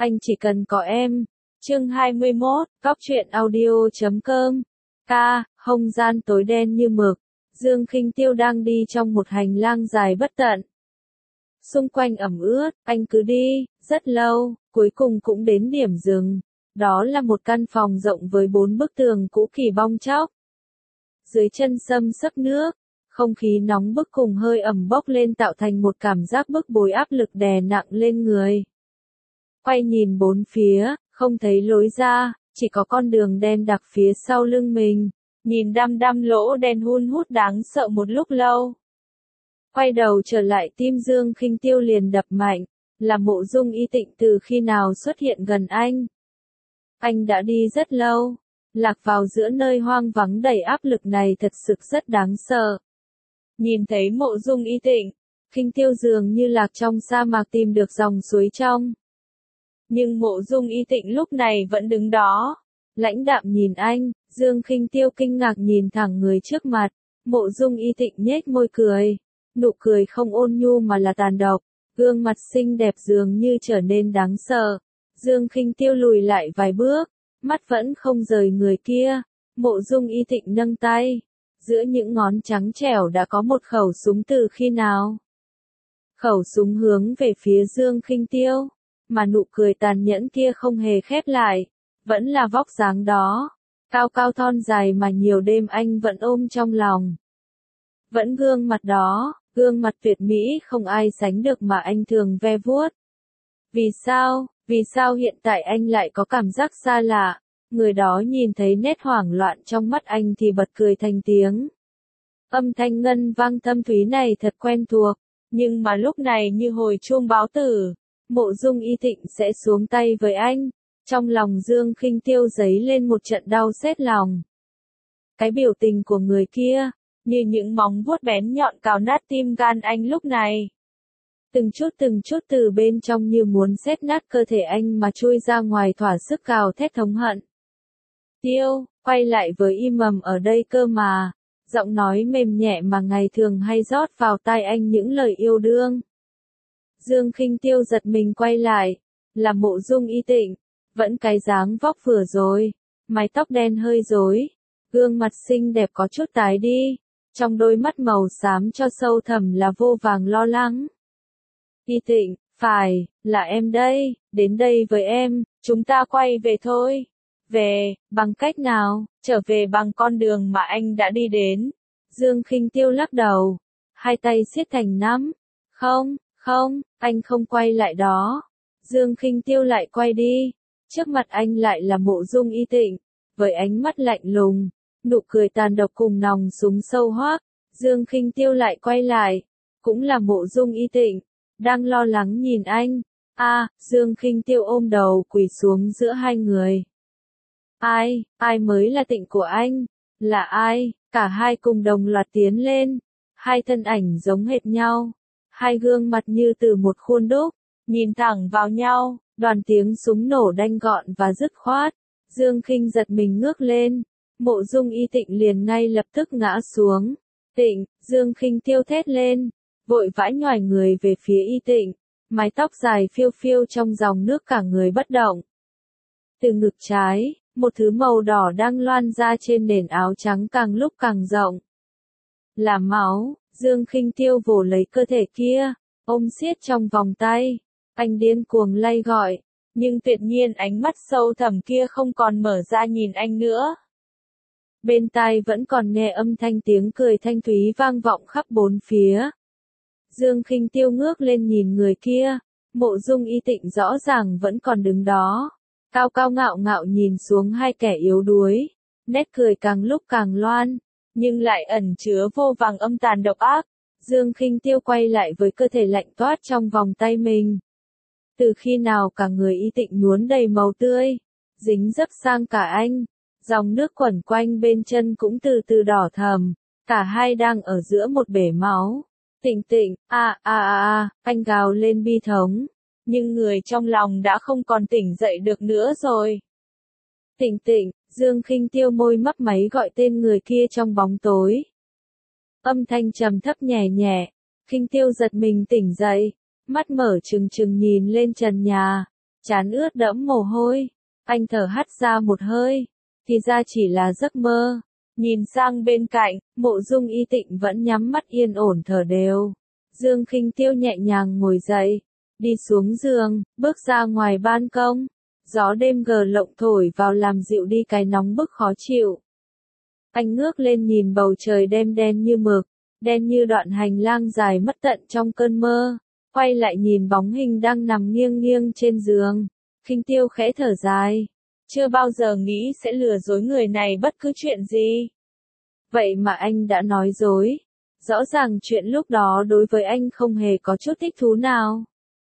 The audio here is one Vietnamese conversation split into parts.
anh chỉ cần có em. Chương 21, Góc truyện audio.com. Không gian tối đen như mực. Dương Khinh Tiêu đang đi trong một hành lang dài bất tận. Xung quanh ẩm ướt, anh cứ đi, rất lâu, cuối cùng cũng đến điểm dừng. Đó là một căn phòng rộng với 4 bức tường cũ kỹ bong tróc. Dưới chân xâm xấp nước, không khí nóng bức cùng hơi ẩm bốc lên tạo thành một cảm giác bức bối áp lực đè nặng lên người. Quay nhìn bốn phía, không thấy lối ra, chỉ có con đường đen đặc phía sau lưng mình. Nhìn đăm đăm lỗ đen hun hút đáng sợ một lúc lâu. Quay đầu trở lại tim Dương Khinh Tiêu liền đập mạnh, là Mộ Dung Y Tịnh từ khi nào xuất hiện gần anh. Anh đã đi rất lâu, lạc vào giữa nơi hoang vắng đầy áp lực này thật sự rất đáng sợ. Nhìn thấy Mộ Dung Y Tịnh, Khinh Tiêu dường như lạc trong sa mạc tìm được dòng suối trong. Nhưng Mộ Dung Y Tịnh lúc này vẫn đứng đó, lãnh đạm nhìn anh. Dương Khinh Tiêu kinh ngạc nhìn thẳng người trước mặt, Mộ Dung Y Tịnh nhếch môi cười, nụ cười không ôn nhu mà là tàn độc, gương mặt xinh đẹp dường như trở nên đáng sợ. Dương Khinh Tiêu lùi lại vài bước, mắt vẫn không rời người kia. Mộ Dung Y Tịnh nâng tay, giữa những ngón trắng trẻo đã có một khẩu súng từ khi nào. Khẩu súng hướng về phía Dương Khinh Tiêu, mà nụ cười tàn nhẫn kia không hề khép lại, vẫn là vóc dáng đó. Cao cao thon dài mà nhiều đêm anh vẫn ôm trong lòng. Vẫn gương mặt đó, gương mặt tuyệt mỹ không ai sánh được mà anh thường ve vuốt. Vì sao hiện tại anh lại có cảm giác xa lạ? Người đó nhìn thấy nét hoảng loạn trong mắt anh thì bật cười thành tiếng. Âm thanh ngân vang thâm thúy này thật quen thuộc, nhưng mà lúc này như hồi chuông báo tử, Mộ Dung Y Tịnh sẽ xuống tay với anh. Trong lòng Dương Khinh Tiêu dấy lên một trận đau xét lòng. Cái biểu tình của người kia, như những móng vuốt bén nhọn cào nát tim gan anh lúc này. Từng chút từ bên trong như muốn xét nát cơ thể anh mà chui ra ngoài thỏa sức gào thét thống hận. Tiêu, quay lại với im mầm ở đây cơ mà, giọng nói mềm nhẹ mà ngày thường hay rót vào tai anh những lời yêu đương. Dương Khinh Tiêu giật mình quay lại, là Mộ Dung Y Tịnh. Vẫn cái dáng vóc vừa rồi, mái tóc đen hơi rối, gương mặt xinh đẹp có chút tái đi, trong đôi mắt màu xám cho sâu thẳm là vô vàng lo lắng. Y Tịnh, phải, là em đây, đến đây với em, chúng ta quay về thôi. Về, bằng cách nào? Trở về bằng con đường mà anh đã đi đến. Dương Khinh Tiêu lắc đầu, hai tay siết thành nắm. Không, anh không quay lại đó. Dương Khinh Tiêu lại quay đi. Trước mặt anh lại là Mộ Dung Y Tịnh, với ánh mắt lạnh lùng, nụ cười tàn độc cùng nòng súng sâu hoác. Dương Khinh Tiêu lại quay lại, cũng là Mộ Dung Y Tịnh, đang lo lắng nhìn anh. Dương Khinh Tiêu ôm đầu quỳ xuống giữa hai người. Ai mới là Tịnh của anh? Là ai? Cả hai cùng đồng loạt tiến lên, hai thân ảnh giống hệt nhau, hai gương mặt như từ một khuôn đúc, nhìn thẳng vào nhau. Đoàn tiếng súng nổ đanh gọn và dứt khoát. Dương Khinh giật mình ngước lên. Mộ Dung Y Tịnh liền ngay lập tức ngã xuống. Tịnh, Dương Khinh Tiêu thét lên, vội vã nhoài người về phía Y Tịnh. Mái tóc dài phiêu phiêu trong dòng nước cả người bất động. Từ ngực trái, một thứ màu đỏ đang loan ra trên nền áo trắng càng lúc càng rộng. Là máu. Dương Khinh Tiêu vồ lấy cơ thể kia, ôm siết trong vòng tay. Anh điên cuồng lay gọi, nhưng tuyệt nhiên ánh mắt sâu thẳm kia không còn mở ra nhìn anh nữa. Bên tai vẫn còn nghe âm thanh tiếng cười thanh thúy vang vọng khắp bốn phía. Dương Khinh Tiêu ngước lên nhìn người kia, Mộ Dung Y Tịnh rõ ràng vẫn còn đứng đó, cao cao ngạo ngạo nhìn xuống hai kẻ yếu đuối, nét cười càng lúc càng loan, nhưng lại ẩn chứa vô vàng âm tàn độc ác. Dương Khinh Tiêu quay lại với cơ thể lạnh toát trong vòng tay mình. Từ khi nào cả người Y Tịnh nhuốm đầy màu tươi, dính dấp sang cả anh, dòng nước quẩn quanh bên chân cũng từ từ đỏ thẫm, cả hai đang ở giữa một bể máu. Tịnh, anh gào lên bi thống, nhưng người trong lòng đã không còn tỉnh dậy được nữa rồi. Tịnh, Dương Khinh Tiêu môi mấp máy gọi tên người kia trong bóng tối. Âm thanh trầm thấp nhẹ nhẹ, Khinh Tiêu giật mình tỉnh dậy, mắt mở trừng trừng nhìn lên trần nhà, trán ướt đẫm mồ hôi. Anh thở hắt ra một hơi, thì ra chỉ là giấc mơ. Nhìn sang bên cạnh, Mộ Dung Y Tịnh vẫn nhắm mắt yên ổn thở đều. Dương Khinh Tiêu nhẹ nhàng ngồi dậy, đi xuống giường, bước ra ngoài ban công. Gió đêm gờ lộng thổi vào làm dịu đi cái nóng bức khó chịu. Anh ngước lên nhìn bầu trời đêm đen như mực, đen như đoạn hành lang dài mất tận trong cơn mơ. Quay lại nhìn bóng hình đang nằm nghiêng nghiêng trên giường. Khinh Tiêu khẽ thở dài. Chưa bao giờ nghĩ sẽ lừa dối người này bất cứ chuyện gì. Vậy mà anh đã nói dối. Rõ ràng chuyện lúc đó đối với anh không hề có chút thích thú nào.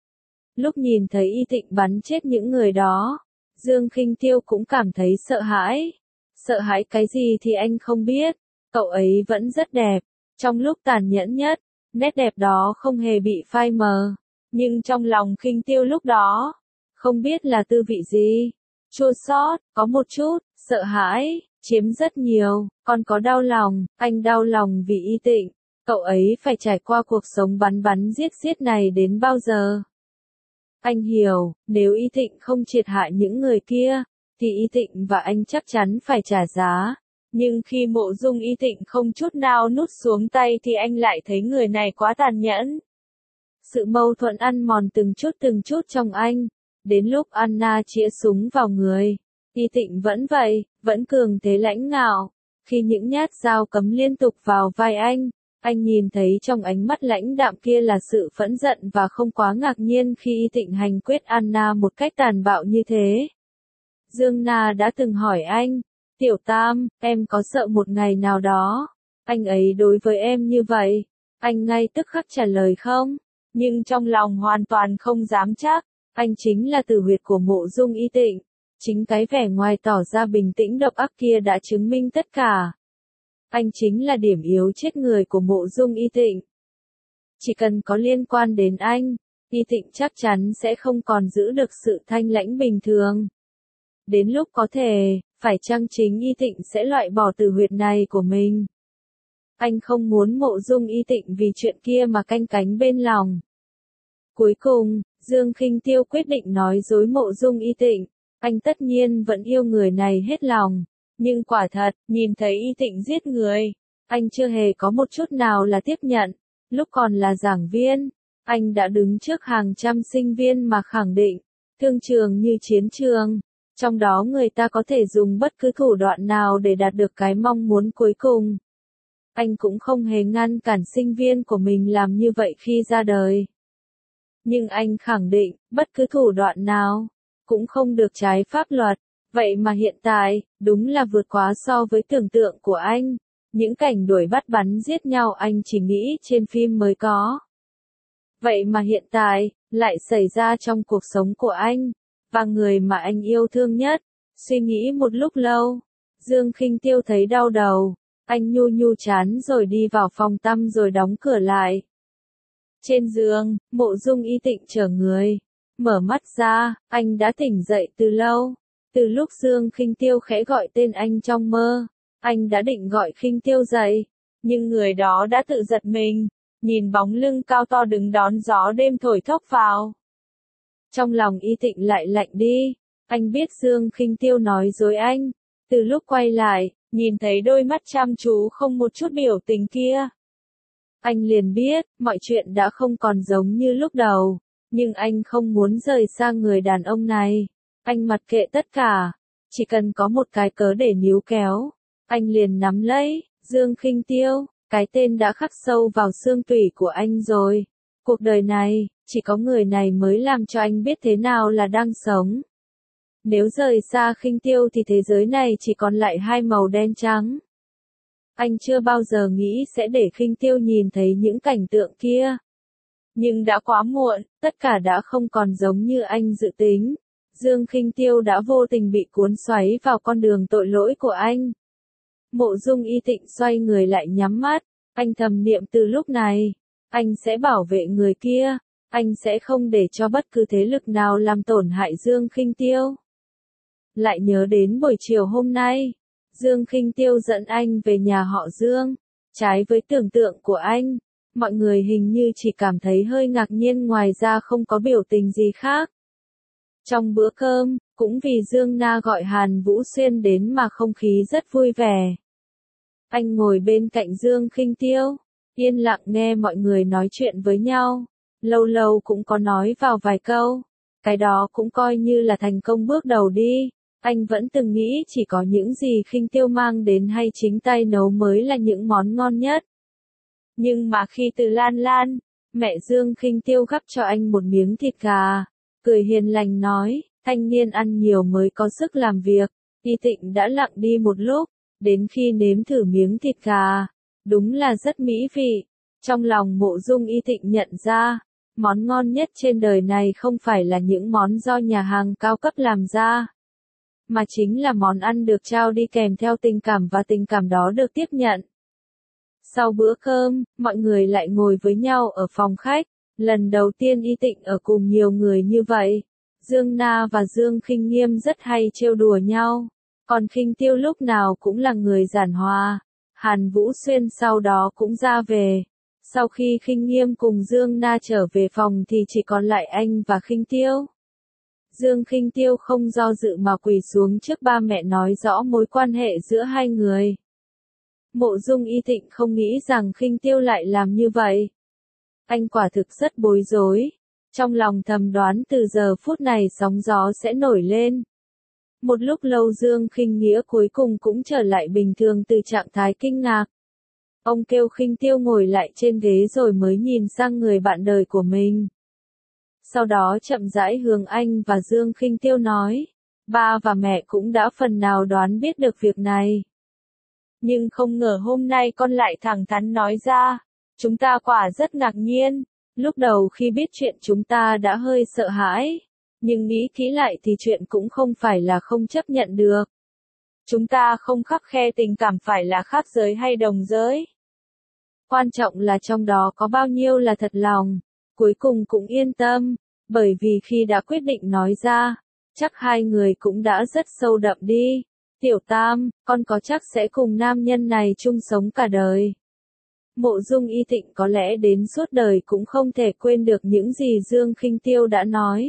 Lúc nhìn thấy Y Tịnh bắn chết những người đó, Dương Khinh Tiêu cũng cảm thấy sợ hãi. Sợ hãi cái gì thì anh không biết. Cậu ấy vẫn rất đẹp. Trong lúc tàn nhẫn nhất, nét đẹp đó không hề bị phai mờ. Nhưng trong lòng Khinh Tiêu lúc đó, không biết là tư vị gì. Chua xót, có một chút, sợ hãi, chiếm rất nhiều, còn có đau lòng. Anh đau lòng vì Y Tịnh. Cậu ấy phải trải qua cuộc sống bắn bắn giết giết này đến bao giờ? Anh hiểu, nếu Y Tịnh không triệt hại những người kia, thì Y Tịnh và anh chắc chắn phải trả giá. Nhưng khi Mộ Dung Y Tịnh không chút nào nuốt xuống tay thì anh lại thấy người này quá tàn nhẫn. Sự mâu thuẫn ăn mòn từng chút trong anh. Đến lúc Anna chĩa súng vào người, Y Tịnh vẫn vậy, vẫn cường thế lãnh ngạo. Khi những nhát dao cấm liên tục vào vai anh nhìn thấy trong ánh mắt lãnh đạm kia là sự phẫn giận và không quá ngạc nhiên khi Y Tịnh hành quyết Anna một cách tàn bạo như thế. Dương Na đã từng hỏi anh, Tiểu Tam, em có sợ một ngày nào đó, anh ấy đối với em như vậy? Anh ngay tức khắc trả lời không, nhưng trong lòng hoàn toàn không dám chắc. Anh chính là tử huyệt của Mộ Dung Y Tịnh. Chính cái vẻ ngoài tỏ ra bình tĩnh độc ác kia đã chứng minh tất cả. Anh chính là điểm yếu chết người của Mộ Dung Y Tịnh. Chỉ cần có liên quan đến anh, Y Tịnh chắc chắn sẽ không còn giữ được sự thanh lãnh bình thường. Đến lúc có thể, phải chăng chính Y Tịnh sẽ loại bỏ tử huyệt này của mình? Anh không muốn Mộ Dung Y Tịnh vì chuyện kia mà canh cánh bên lòng. Cuối cùng, Dương Khinh Tiêu quyết định nói dối Mộ Dung Y Tịnh. Anh tất nhiên vẫn yêu người này hết lòng. Nhưng quả thật, nhìn thấy Y Tịnh giết người, anh chưa hề có một chút nào là tiếp nhận. Lúc còn là giảng viên, anh đã đứng trước hàng trăm sinh viên mà khẳng định, thương trường như chiến trường. Trong đó người ta có thể dùng bất cứ thủ đoạn nào để đạt được cái mong muốn cuối cùng. Anh cũng không hề ngăn cản sinh viên của mình làm như vậy khi ra đời. Nhưng anh khẳng định, bất cứ thủ đoạn nào, cũng không được trái pháp luật. Vậy mà hiện tại, đúng là vượt quá so với tưởng tượng của anh. Những cảnh đuổi bắt bắn giết nhau anh chỉ nghĩ trên phim mới có. Vậy mà hiện tại, lại xảy ra trong cuộc sống của anh. Và người mà anh yêu thương nhất. Suy nghĩ một lúc lâu, Dương Khinh Tiêu thấy đau đầu. Anh nhu nhu chán rồi đi vào phòng tắm rồi đóng cửa lại. Trên giường, Mộ Dung Y Tịnh chờ người. Mở mắt ra, anh đã tỉnh dậy từ lâu. Từ lúc Dương Khinh Tiêu khẽ gọi tên anh trong mơ, anh đã định gọi Khinh Tiêu dậy. Nhưng người đó đã tự giật mình, nhìn bóng lưng cao to đứng đón gió đêm thổi thốc vào. Trong lòng Y Tịnh lại lạnh đi. Anh biết Dương Khinh Tiêu nói dối anh. Từ lúc quay lại, nhìn thấy đôi mắt chăm chú không một chút biểu tình kia. Anh liền biết, mọi chuyện đã không còn giống như lúc đầu. Nhưng anh không muốn rời xa người đàn ông này. Anh mặc kệ tất cả. Chỉ cần có một cái cớ để níu kéo. Anh liền nắm lấy, Dương Khinh Tiêu. Cái tên đã khắc sâu vào xương tủy của anh rồi. Cuộc đời này, chỉ có người này mới làm cho anh biết thế nào là đang sống. Nếu rời xa Khinh Tiêu thì thế giới này chỉ còn lại hai màu đen trắng. Anh chưa bao giờ nghĩ sẽ để Khinh Tiêu nhìn thấy những cảnh tượng kia. Nhưng đã quá muộn, tất cả đã không còn giống như anh dự tính. Dương Khinh Tiêu đã vô tình bị cuốn xoáy vào con đường tội lỗi của anh. Mộ Dung Y Tịnh xoay người lại nhắm mắt. Anh thầm niệm từ lúc này, anh sẽ bảo vệ người kia. Anh sẽ không để cho bất cứ thế lực nào làm tổn hại Dương Khinh Tiêu. Lại nhớ đến buổi chiều hôm nay, Dương Khinh Tiêu dẫn anh về nhà họ Dương. Trái với tưởng tượng của anh, mọi người hình như chỉ cảm thấy hơi ngạc nhiên, ngoài ra không có biểu tình gì khác. Trong bữa cơm, cũng vì Dương Na gọi Hàn Vũ Xuyên đến mà không khí rất vui vẻ. Anh ngồi bên cạnh Dương Khinh Tiêu, yên lặng nghe mọi người nói chuyện với nhau, lâu lâu cũng có nói vào vài câu. Cái đó cũng coi như là thành công bước đầu đi. Anh vẫn từng nghĩ chỉ có những gì Khinh Tiêu mang đến hay chính tay nấu mới là những món ngon nhất. Nhưng mà khi từ Lan Lan, mẹ Dương Khinh Tiêu gắp cho anh một miếng thịt gà, cười hiền lành nói, thanh niên ăn nhiều mới có sức làm việc. Y Tịnh đã lặng đi một lúc, đến khi nếm thử miếng thịt gà, đúng là rất mỹ vị. Trong lòng Mộ Dung Y Tịnh nhận ra, món ngon nhất trên đời này không phải là những món do nhà hàng cao cấp làm ra, mà chính là món ăn được trao đi kèm theo tình cảm và tình cảm đó được tiếp nhận. Sau bữa cơm, mọi người lại ngồi với nhau ở phòng khách. Lần đầu tiên Y Tịnh ở cùng nhiều người như vậy. Dương Na và Dương Khinh Nghiêm rất hay trêu đùa nhau, còn Khinh Tiêu lúc nào cũng là người giản hòa. Hàn Vũ Xuyên sau đó cũng ra về. Sau khi Khinh Nghiêm cùng Dương Na trở về phòng thì chỉ còn lại anh và Khinh Tiêu. Dương Khinh Tiêu không do dự mà quỳ xuống trước ba mẹ nói rõ mối quan hệ giữa hai người. Mộ Dung Y Tịnh không nghĩ rằng Khinh Tiêu lại làm như vậy. Anh quả thực rất bối rối, trong lòng thầm đoán từ giờ phút này sóng gió sẽ nổi lên. Một lúc lâu Dương Khinh Nghĩa cuối cùng cũng trở lại bình thường từ trạng thái kinh ngạc. Ông kêu Khinh Tiêu ngồi lại trên ghế rồi mới nhìn sang người bạn đời của mình. Sau đó chậm rãi hướng anh và Dương Khinh Tiêu nói, ba và mẹ cũng đã phần nào đoán biết được việc này. Nhưng không ngờ hôm nay con lại thẳng thắn nói ra, chúng ta quả rất ngạc nhiên. Lúc đầu khi biết chuyện chúng ta đã hơi sợ hãi, nhưng nghĩ kỹ lại thì chuyện cũng không phải là không chấp nhận được. Chúng ta không khắt khe tình cảm phải là khác giới hay đồng giới. Quan trọng là trong đó có bao nhiêu là thật lòng. Cuối cùng cũng yên tâm, bởi vì khi đã quyết định nói ra, chắc hai người cũng đã rất sâu đậm đi. Tiểu Tam, con có chắc sẽ cùng nam nhân này chung sống cả đời. Mộ Dung Y Tịnh có lẽ đến suốt đời cũng không thể quên được những gì Dương Khinh Tiêu đã nói.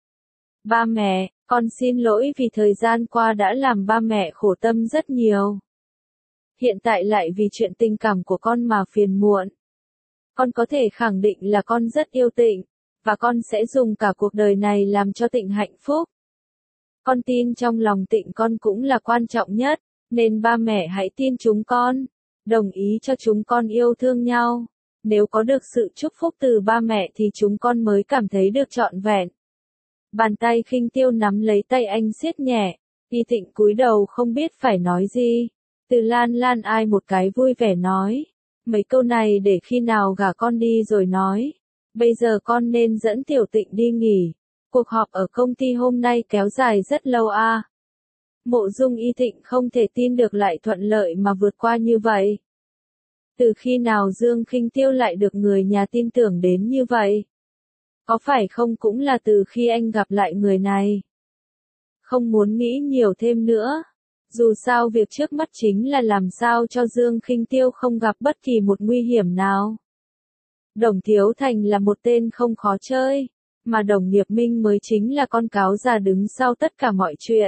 Ba mẹ, con xin lỗi vì thời gian qua đã làm ba mẹ khổ tâm rất nhiều. Hiện tại lại vì chuyện tình cảm của con mà phiền muộn. Con có thể khẳng định là con rất yêu Tịnh, và con sẽ dùng cả cuộc đời này làm cho Tịnh hạnh phúc. Con tin trong lòng Tịnh con cũng là quan trọng nhất, nên ba mẹ hãy tin chúng con, đồng ý cho chúng con yêu thương nhau. Nếu có được sự chúc phúc từ ba mẹ thì chúng con mới cảm thấy được trọn vẹn. Bàn tay Khinh Tiêu nắm lấy tay anh siết nhẹ, Y Tịnh cúi đầu không biết phải nói gì. Từ Lan Lan ai một cái vui vẻ nói, mấy câu này để khi nào gả con đi rồi nói. Bây giờ con nên dẫn Tiểu Tịnh đi nghỉ. Cuộc họp ở công ty hôm nay kéo dài rất lâu à. Mộ Dung Y Tịnh không thể tin được lại thuận lợi mà vượt qua như vậy. Từ khi nào Dương Khinh Tiêu lại được người nhà tin tưởng đến như vậy? Có phải không cũng là từ khi anh gặp lại người này? Không muốn nghĩ nhiều thêm nữa. Dù sao việc trước mắt chính là làm sao cho Dương Khinh Tiêu không gặp bất kỳ một nguy hiểm nào. Đồng Thiếu Thành là một tên không khó chơi, mà Đồng Nghiệp Minh mới chính là con cáo già đứng sau tất cả mọi chuyện.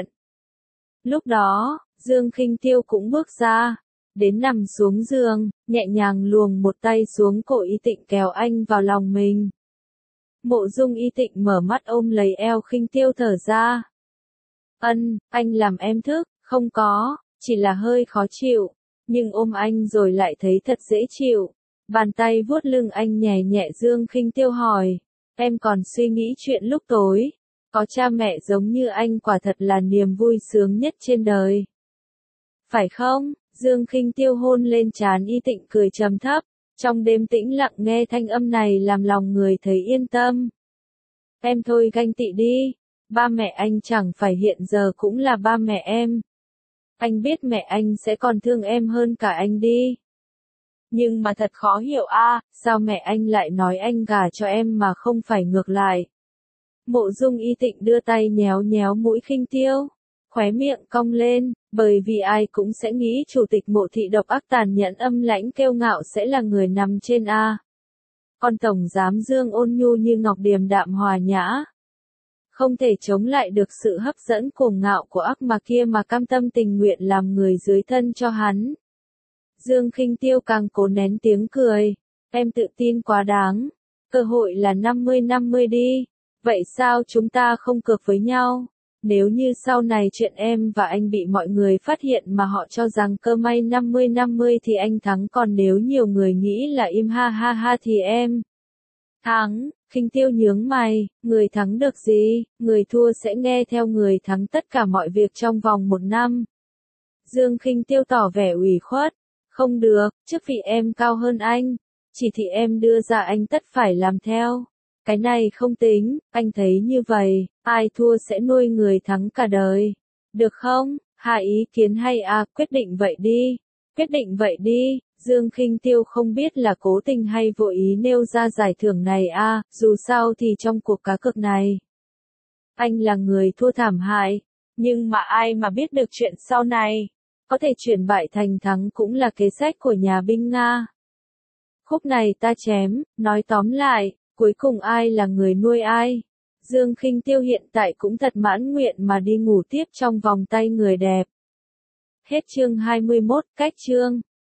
Lúc đó, Dương Khinh Tiêu cũng bước ra, đến nằm xuống giường, nhẹ nhàng luồng một tay xuống cổ Y Tịnh kéo anh vào lòng mình. Mộ Dung Y Tịnh mở mắt ôm lấy eo Khinh Tiêu thở ra. Anh làm em thức, không có, chỉ là hơi khó chịu, nhưng ôm anh rồi lại thấy thật dễ chịu. Bàn tay vuốt lưng anh nhẹ nhẹ. Dương Khinh Tiêu hỏi, em còn suy nghĩ chuyện lúc tối, có cha mẹ giống như anh quả thật là niềm vui sướng nhất trên đời. Phải không? Dương Khinh Tiêu hôn lên trán Y Tịnh cười trầm thấp, trong đêm tĩnh lặng nghe thanh âm này làm lòng người thấy yên tâm. Em thôi ganh tị đi, ba mẹ anh chẳng phải hiện giờ cũng là ba mẹ em. Anh biết mẹ anh sẽ còn thương em hơn cả anh đi. Nhưng mà thật khó hiểu a, sao mẹ anh lại nói anh gả cho em mà không phải ngược lại. Mộ Dung Y Tịnh đưa tay nhéo nhéo mũi Khinh Tiêu, khóe miệng cong lên, bởi vì ai cũng sẽ nghĩ chủ tịch Mộ thị độc ác tàn nhẫn âm lãnh kiêu ngạo sẽ là người nằm trên a. Còn tổng giám Dương ôn nhu như ngọc điềm đạm hòa nhã. không thể chống lại được sự hấp dẫn cuồng ngạo của ác ma kia mà cam tâm tình nguyện làm người dưới thân cho hắn. Dương Khinh Tiêu càng cố nén tiếng cười, em tự tin quá đáng, cơ hội là 50-50 đi, vậy sao chúng ta không cược với nhau? Nếu như sau này chuyện em và anh bị mọi người phát hiện mà họ cho rằng cơ may 50-50 thì anh thắng, còn nếu nhiều người nghĩ là im ha ha ha thì em thắng. Khinh Tiêu nhướng mày, người thắng được gì, người thua sẽ nghe theo người thắng tất cả mọi việc trong vòng 1 năm. Dương Khinh Tiêu tỏ vẻ ủy khuất, không được, chức vị em cao hơn anh, chỉ thị em đưa ra anh tất phải làm theo. Cái này không tính, anh thấy như vậy, ai thua sẽ nuôi người thắng cả đời. Được không? Hai ý kiến hay à, quyết định vậy đi. Quyết định vậy đi. Dương Khinh Tiêu không biết là cố tình hay vô ý nêu ra giải thưởng này à, dù sao thì trong cuộc cá cược này, anh là người thua thảm hại, nhưng mà ai mà biết được chuyện sau này, có thể chuyển bại thành thắng cũng là kế sách của nhà binh Nga. Khúc này ta chém, nói tóm lại, cuối cùng ai là người nuôi ai? Dương Khinh Tiêu hiện tại cũng thật mãn nguyện mà đi ngủ tiếp trong vòng tay người đẹp. Hết chương 21, cách chương.